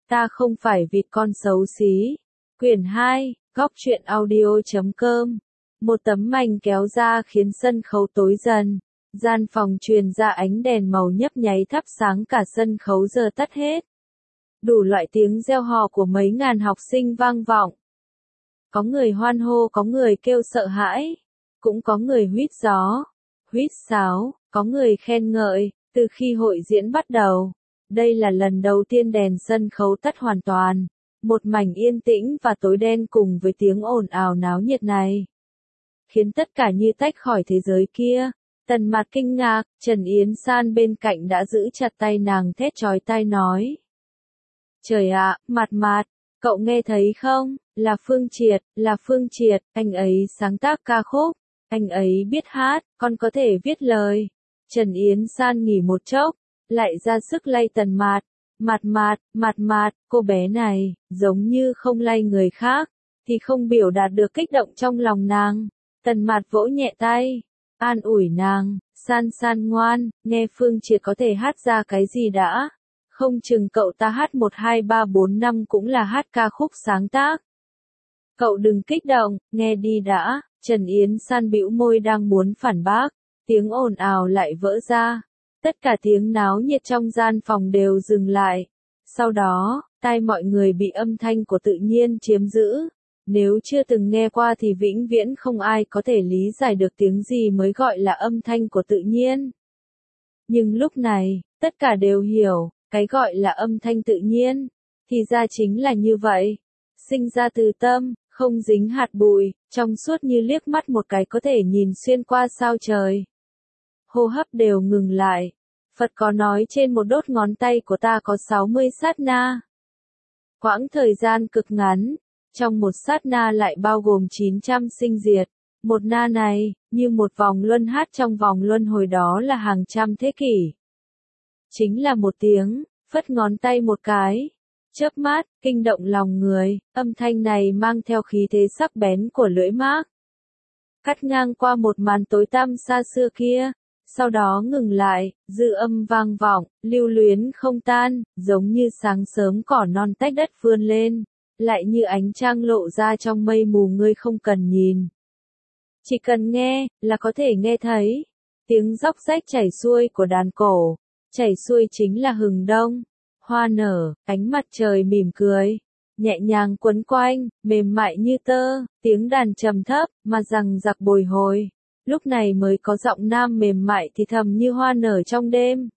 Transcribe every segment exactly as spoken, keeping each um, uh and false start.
Ta không phải vịt con xấu xí. Quyển hai, góc truyện audio chấm com. Một tấm mành kéo ra khiến sân khấu tối dần. Gian phòng truyền ra ánh đèn màu nhấp nháy thắp sáng cả sân khấu giờ tắt hết. Đủ loại tiếng reo hò của mấy ngàn học sinh vang vọng. Có người hoan hô, có người kêu sợ hãi. Cũng có người huýt gió, huýt sáo, có người khen ngợi. Từ khi hội diễn bắt đầu, đây là lần đầu tiên đèn sân khấu tắt hoàn toàn. Một mảnh yên tĩnh và tối đen cùng với tiếng ồn ào náo nhiệt này, khiến tất cả như tách khỏi thế giới kia. Tần Mạt kinh ngạc, Trần Yến San bên cạnh đã giữ chặt tay nàng thét chói tai nói. Trời ạ, Mạt Mạt, cậu nghe thấy không? Là Phương Triệt, là Phương Triệt, anh ấy sáng tác ca khúc, anh ấy biết hát, còn có thể viết lời. Trần Yến San nghỉ một chốc, lại ra sức lay Tần Mạt. Mạt Mạt, Mạt Mạt, cô bé này, giống như không lay người khác, thì không biểu đạt được kích động trong lòng nàng. Tần Mạt vỗ nhẹ tay, an ủi nàng, San San ngoan, nghe Phương Triệt có thể hát ra cái gì đã. Không chừng cậu ta hát một hai ba bốn năm cũng là hát ca khúc sáng tác. Cậu đừng kích động, nghe đi đã. Trần Yến San bĩu môi đang muốn phản bác, tiếng ồn ào lại vỡ ra. Tất cả tiếng náo nhiệt trong gian phòng đều dừng lại. Sau đó, tai mọi người bị âm thanh của tự nhiên chiếm giữ. Nếu chưa từng nghe qua thì vĩnh viễn không ai có thể lý giải được tiếng gì mới gọi là âm thanh của tự nhiên. Nhưng lúc này, tất cả đều hiểu, cái gọi là âm thanh tự nhiên, thì ra chính là như vậy. Sinh ra từ tâm, không dính hạt bụi, trong suốt như liếc mắt một cái có thể nhìn xuyên qua sao trời. Hô hấp đều ngừng lại. Phật có nói trên một đốt ngón tay của ta có sáu mươi sát na. Quãng thời gian cực ngắn, trong một sát na lại bao gồm chín trăm sinh diệt. Một na này, như một vòng luân hát trong vòng luân hồi đó là hàng trăm thế kỷ. Chính là một tiếng, phất ngón tay một cái. Chớp mắt, kinh động lòng người, âm thanh này mang theo khí thế sắc bén của lưỡi mác. Cắt ngang qua một màn tối tăm xa xưa kia. Sau đó ngừng lại, dư âm vang vọng, lưu luyến không tan, giống như sáng sớm cỏ non tách đất vươn lên, lại như ánh trăng lộ ra trong mây mù ngươi không cần nhìn. Chỉ cần nghe, là có thể nghe thấy. Tiếng róc rách chảy xuôi của đàn cổ, chảy xuôi chính là hừng đông. Hoa nở, ánh mặt trời mỉm cười, nhẹ nhàng quấn quanh, mềm mại như tơ, tiếng đàn trầm thấp, mà rằng giặc bồi hồi. Lúc này mới có giọng nam mềm mại thì thầm như hoa nở trong đêm.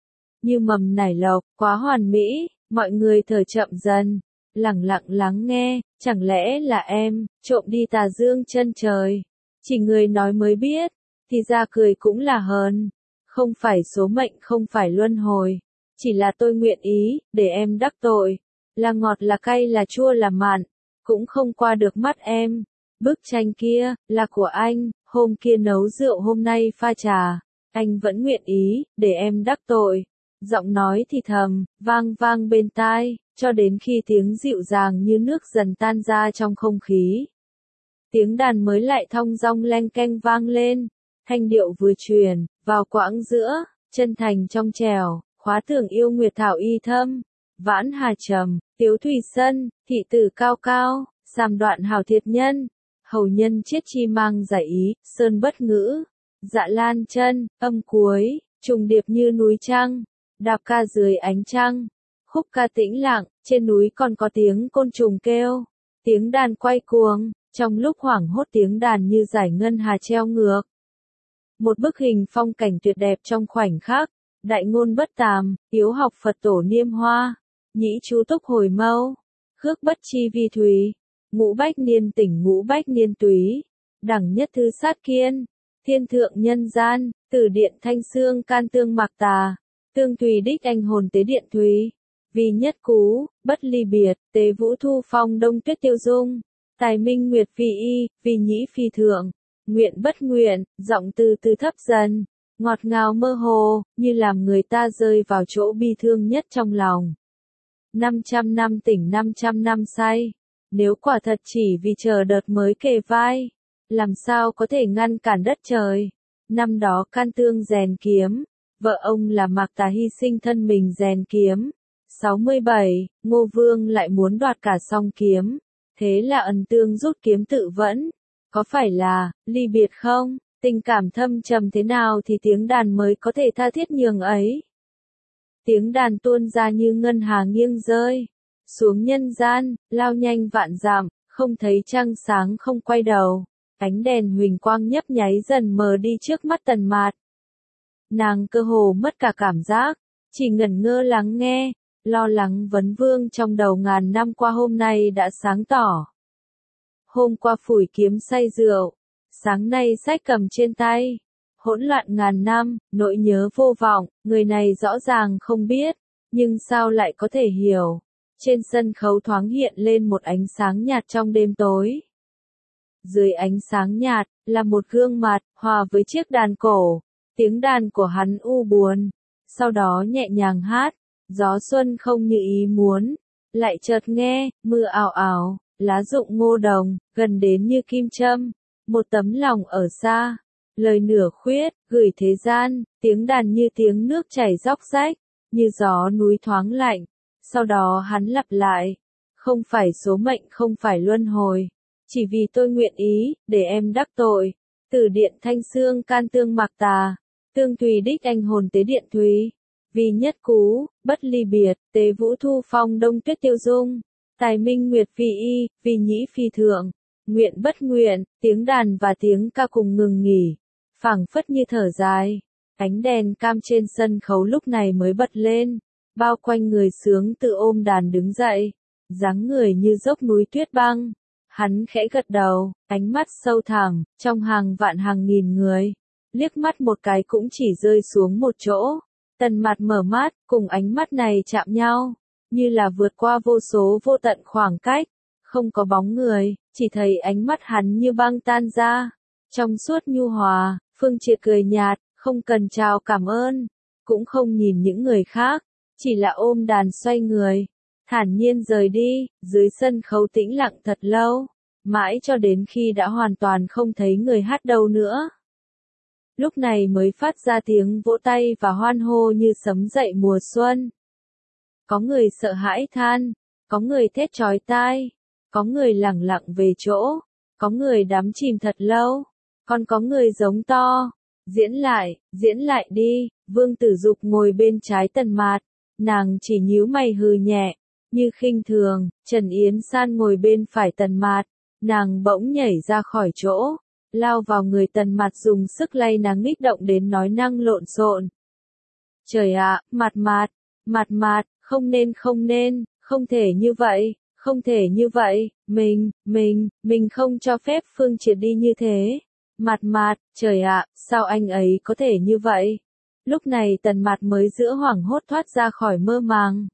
Như mầm nảy lộc, quá hoàn mỹ, mọi người thở chậm dần, lặng lặng lắng nghe, chẳng lẽ là em, trộm đi tà dương chân trời. Chỉ người nói mới biết, thì ra cười cũng là hờn. Không phải số mệnh, không phải luân hồi. Chỉ là tôi nguyện ý, để em đắc tội. Là ngọt là cay là chua là mặn, cũng không qua được mắt em. Bức tranh kia, là của anh, hôm kia nấu rượu hôm nay pha trà. Anh vẫn nguyện ý, để em đắc tội. Giọng nói thì thầm, vang vang bên tai, cho đến khi tiếng dịu dàng như nước dần tan ra trong không khí. Tiếng đàn mới lại thong dong leng keng vang lên, thanh điệu vừa truyền, vào quãng giữa, chân thành trong trẻo, khóa tưởng yêu nguyệt thảo y thâm, vãn hà trầm, tiếu thủy sân, thị tử cao cao, sàm đoạn hào thiệt nhân, hầu nhân chiết chi mang giải ý, sơn bất ngữ, dạ lan chân, âm cuối, trùng điệp như núi trăng, đạp ca dưới ánh trăng, khúc ca tĩnh lặng, trên núi còn có tiếng côn trùng kêu, tiếng đàn quay cuồng, trong lúc hoảng hốt tiếng đàn như giải ngân hà treo ngược. Một bức hình phong cảnh tuyệt đẹp trong khoảnh khắc, đại ngôn bất tàm, yếu học Phật tổ niêm hoa, nhĩ chú túc hồi mâu, khước bất chi vi thùy, ngũ bách niên tỉnh ngũ bách niên túy, đẳng nhất thư sát kiên, thiên thượng nhân gian, tử điện thanh xương can tương mạc tà, tương tùy đích anh hồn tế điện thùy, vì nhất cú, bất ly biệt, tế vũ thu phong đông tuyết tiêu dung, tài minh nguyệt phi y, vì nhĩ phi thượng, nguyện bất nguyện, giọng từ từ thấp dần, ngọt ngào mơ hồ, như làm người ta rơi vào chỗ bi thương nhất trong lòng. năm trăm năm tỉnh năm trăm năm say, nếu quả thật chỉ vì chờ đợt mới kề vai, làm sao có thể ngăn cản đất trời. Năm đó Can Tương rèn kiếm, vợ ông là Mạc Tà hy sinh thân mình rèn kiếm, sáu mươi bảy, Ngô Vương lại muốn đoạt cả song kiếm. Thế là Ân Tương rút kiếm tự vẫn. Có phải là, ly biệt không? Tình cảm thâm trầm thế nào thì tiếng đàn mới có thể tha thiết nhường ấy. Tiếng đàn tuôn ra như ngân hà nghiêng rơi. Xuống nhân gian, lao nhanh vạn dặm, không thấy trăng sáng không quay đầu. Ánh đèn huỳnh quang nhấp nháy dần mờ đi trước mắt Tần Mạt. Nàng cơ hồ mất cả cảm giác, chỉ ngẩn ngơ lắng nghe, lo lắng vấn vương trong đầu ngàn năm qua hôm nay đã sáng tỏ. Hôm qua phủi kiếm say rượu, sáng nay sách cầm trên tay. Hỗn loạn ngàn năm, nỗi nhớ vô vọng, người này rõ ràng không biết, nhưng sao lại có thể hiểu. Trên sân khấu thoáng hiện lên một ánh sáng nhạt trong đêm tối. Dưới ánh sáng nhạt, là một gương mặt, hòa với chiếc đàn cổ. Tiếng đàn của hắn u buồn, sau đó nhẹ nhàng hát, gió xuân không như ý muốn. Lại chợt nghe, mưa ảo ảo, lá rụng ngô đồng, gần đến như kim châm. Một tấm lòng ở xa, lời nửa khuyết, gửi thế gian, tiếng đàn như tiếng nước chảy róc rách, như gió núi thoáng lạnh. Sau đó hắn lặp lại, không phải số mệnh không phải luân hồi, chỉ vì tôi nguyện ý, để em đắc tội. Từ điện thanh xương can tương mạc tà, tương tùy đích anh hồn tế điện thúy. Vì nhất cú, bất ly biệt, tế vũ thu phong đông tuyết tiêu dung. Tài minh nguyệt vì y, vì nhĩ phi thượng. Nguyện bất nguyện, tiếng đàn và tiếng ca cùng ngừng nghỉ. Phảng phất như thở dài. Ánh đèn cam trên sân khấu lúc này mới bật lên. Bao quanh người sướng tự ôm đàn đứng dậy. Dáng người như dốc núi tuyết băng. Hắn khẽ gật đầu, ánh mắt sâu thẳm, trong hàng vạn hàng nghìn người. Liếc mắt một cái cũng chỉ rơi xuống một chỗ. Tần Mạt mở mắt, cùng ánh mắt này chạm nhau. Như là vượt qua vô số vô tận khoảng cách. Không có bóng người, chỉ thấy ánh mắt hắn như băng tan ra. Trong suốt nhu hòa, Phương Triệt cười nhạt, không cần chào cảm ơn. Cũng không nhìn những người khác, chỉ là ôm đàn xoay người. Thản nhiên rời đi, dưới sân khấu tĩnh lặng thật lâu. Mãi cho đến khi đã hoàn toàn không thấy người hát đâu nữa. Lúc này mới phát ra tiếng vỗ tay và hoan hô như sấm dậy mùa xuân. Có người sợ hãi than, có người thét chói tai, có người lẳng lặng về chỗ, có người đắm chìm thật lâu, còn có người giống to. Diễn lại, diễn lại đi. Vương Tử Dục ngồi bên trái Tần Mạt, nàng chỉ nhíu mày hừ nhẹ, như khinh thường. Trần Yến San ngồi bên phải Tần Mạt, nàng bỗng nhảy ra khỏi chỗ, lao vào người Tần Mạt dùng sức lay nàng kích động đến nói năng lộn xộn. Trời ạ, Mạt Mạt, Mạt Mạt, không nên không nên, không thể như vậy, không thể như vậy, mình, mình, mình không cho phép Phương Triệt đi như thế. Mạt Mạt, trời ạ, sao anh ấy có thể như vậy? Lúc này Tần Mạt mới giữa hoảng hốt thoát ra khỏi mơ màng.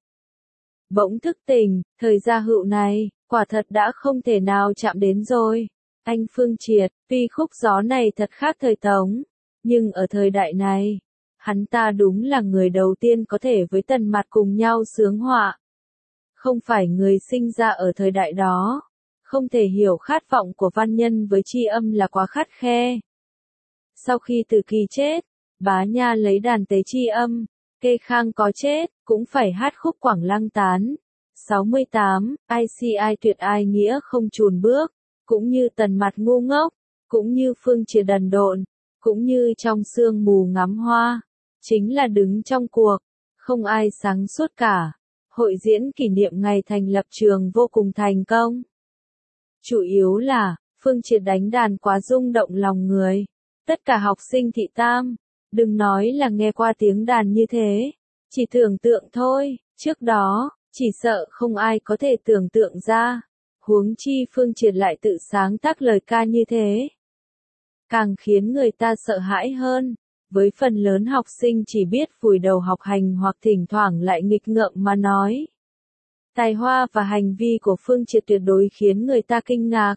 Bỗng thức tỉnh, thời gia hữu này, quả thật đã không thể nào chạm đến rồi. Anh Phương Triệt, tuy khúc gió này thật khác thời Tống, nhưng ở thời đại này, hắn ta đúng là người đầu tiên có thể với Tần Mạt cùng nhau sướng họa. Không phải người sinh ra ở thời đại đó, không thể hiểu khát vọng của văn nhân với tri âm là quá khắt khe. Sau khi Từ Kỳ chết, Bá Nha lấy đàn tế tri âm, Kê Khang có chết, cũng phải hát khúc Quảng Lăng Tán. sáu mươi tám, ai si ai tuyệt ai nghĩa không chùn bước, cũng như Tần Mạt ngu ngốc, cũng như Phương Triệt đần độn, cũng như trong sương mù ngắm hoa, chính là đứng trong cuộc, không ai sáng suốt cả. Hội diễn kỷ niệm ngày thành lập trường vô cùng thành công. Chủ yếu là, Phương Triệt đánh đàn quá rung động lòng người. Tất cả học sinh thị tam, đừng nói là nghe qua tiếng đàn như thế, chỉ tưởng tượng thôi, trước đó, chỉ sợ không ai có thể tưởng tượng ra. Huống chi Phương Triệt lại tự sáng tác lời ca như thế. Càng khiến người ta sợ hãi hơn, với phần lớn học sinh chỉ biết vùi đầu học hành hoặc thỉnh thoảng lại nghịch ngợm mà nói. Tài hoa và hành vi của Phương Triệt tuyệt đối khiến người ta kinh ngạc.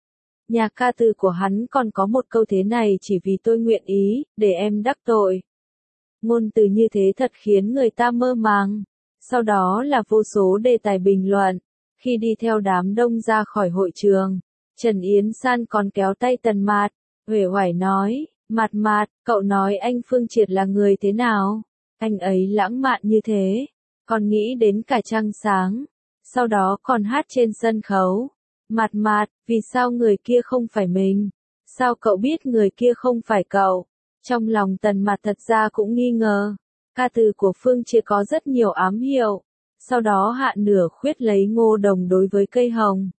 Nhạc ca từ của hắn còn có một câu thế này: chỉ vì tôi nguyện ý, để em đắc tội. Ngôn từ như thế thật khiến người ta mơ màng. Sau đó là vô số đề tài bình luận. Khi đi theo đám đông ra khỏi hội trường, Trần Yến San còn kéo tay Tần Mạt, uể oải nói, Mạt Mạt, cậu nói anh Phương Triệt là người thế nào? Anh ấy lãng mạn như thế, còn nghĩ đến cả trăng sáng, sau đó còn hát trên sân khấu. Mạt Mạt, vì sao người kia không phải mình? Sao cậu biết người kia không phải cậu? Trong lòng Tần Mạt thật ra cũng nghi ngờ. Ca từ của Phương Triệt có rất nhiều ám hiệu. Sau đó Hạ Nửa Khuyết lấy Ngô Đồng đối với cây hồng.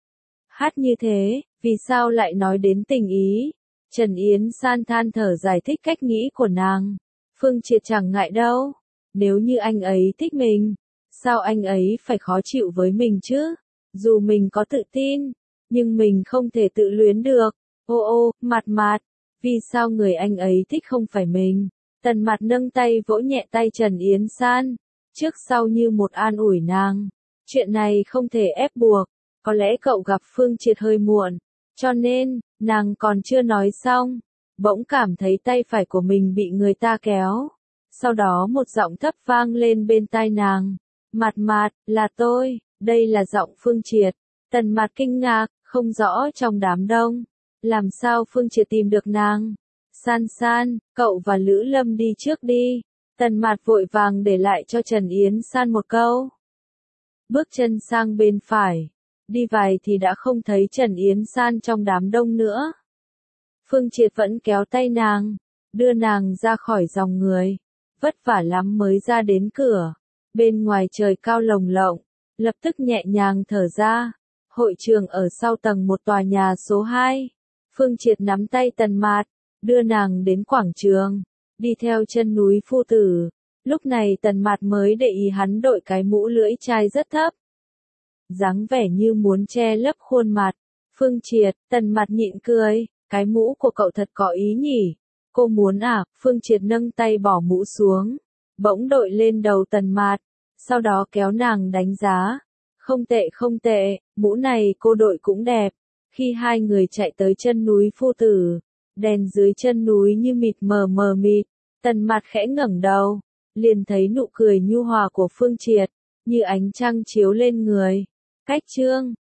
Hát như thế, vì sao lại nói đến tình ý? Trần Yến San than thở giải thích cách nghĩ của nàng. Phương Triệt chẳng ngại đâu. Nếu như anh ấy thích mình, sao anh ấy phải khó chịu với mình chứ? Dù mình có tự tin, nhưng mình không thể tự luyến được. Ô ô, Mạt Mạt, vì sao người anh ấy thích không phải mình? Tần Mạt nâng tay vỗ nhẹ tay Trần Yến San, trước sau như một an ủi nàng. Chuyện này không thể ép buộc, có lẽ cậu gặp Phương Triệt hơi muộn, cho nên, nàng còn chưa nói xong, bỗng cảm thấy tay phải của mình bị người ta kéo. Sau đó một giọng thấp vang lên bên tai nàng. Mạt Mạt, là tôi, đây là giọng Phương Triệt. Tần Mạt kinh ngạc, không rõ trong đám đông. Làm sao Phương Triệt tìm được nàng? San San, cậu và Lữ Lâm đi trước đi. Tần Mạt vội vàng để lại cho Trần Yến San một câu. Bước chân sang bên phải. Đi vài thì đã không thấy Trần Yến San trong đám đông nữa. Phương Triệt vẫn kéo tay nàng, đưa nàng ra khỏi dòng người. Vất vả lắm mới ra đến cửa. Bên ngoài trời cao lồng lộng, lập tức nhẹ nhàng thở ra. Hội trường ở sau tầng một tòa nhà số hai. Phương Triệt nắm tay Tần Mạt, đưa nàng đến quảng trường, đi theo chân núi Phu Tử. Lúc này Tần Mạt mới để ý hắn đội cái mũ lưỡi chai rất thấp. Dáng vẻ như muốn che lấp khuôn mặt. Phương Triệt, Tần Mạt nhịn cười, cái mũ của cậu thật có ý nhỉ. Cô muốn à? Phương Triệt nâng tay bỏ mũ xuống, bỗng đội lên đầu Tần Mạt, sau đó kéo nàng đánh giá. Không tệ không tệ, mũ này cô đội cũng đẹp. Khi hai người chạy tới chân núi Phu Tử, đèn dưới chân núi như mịt mờ mờ mịt, Tần Mạt khẽ ngẩng đầu, liền thấy nụ cười nhu hòa của Phương Triệt, như ánh trăng chiếu lên người. Cách chương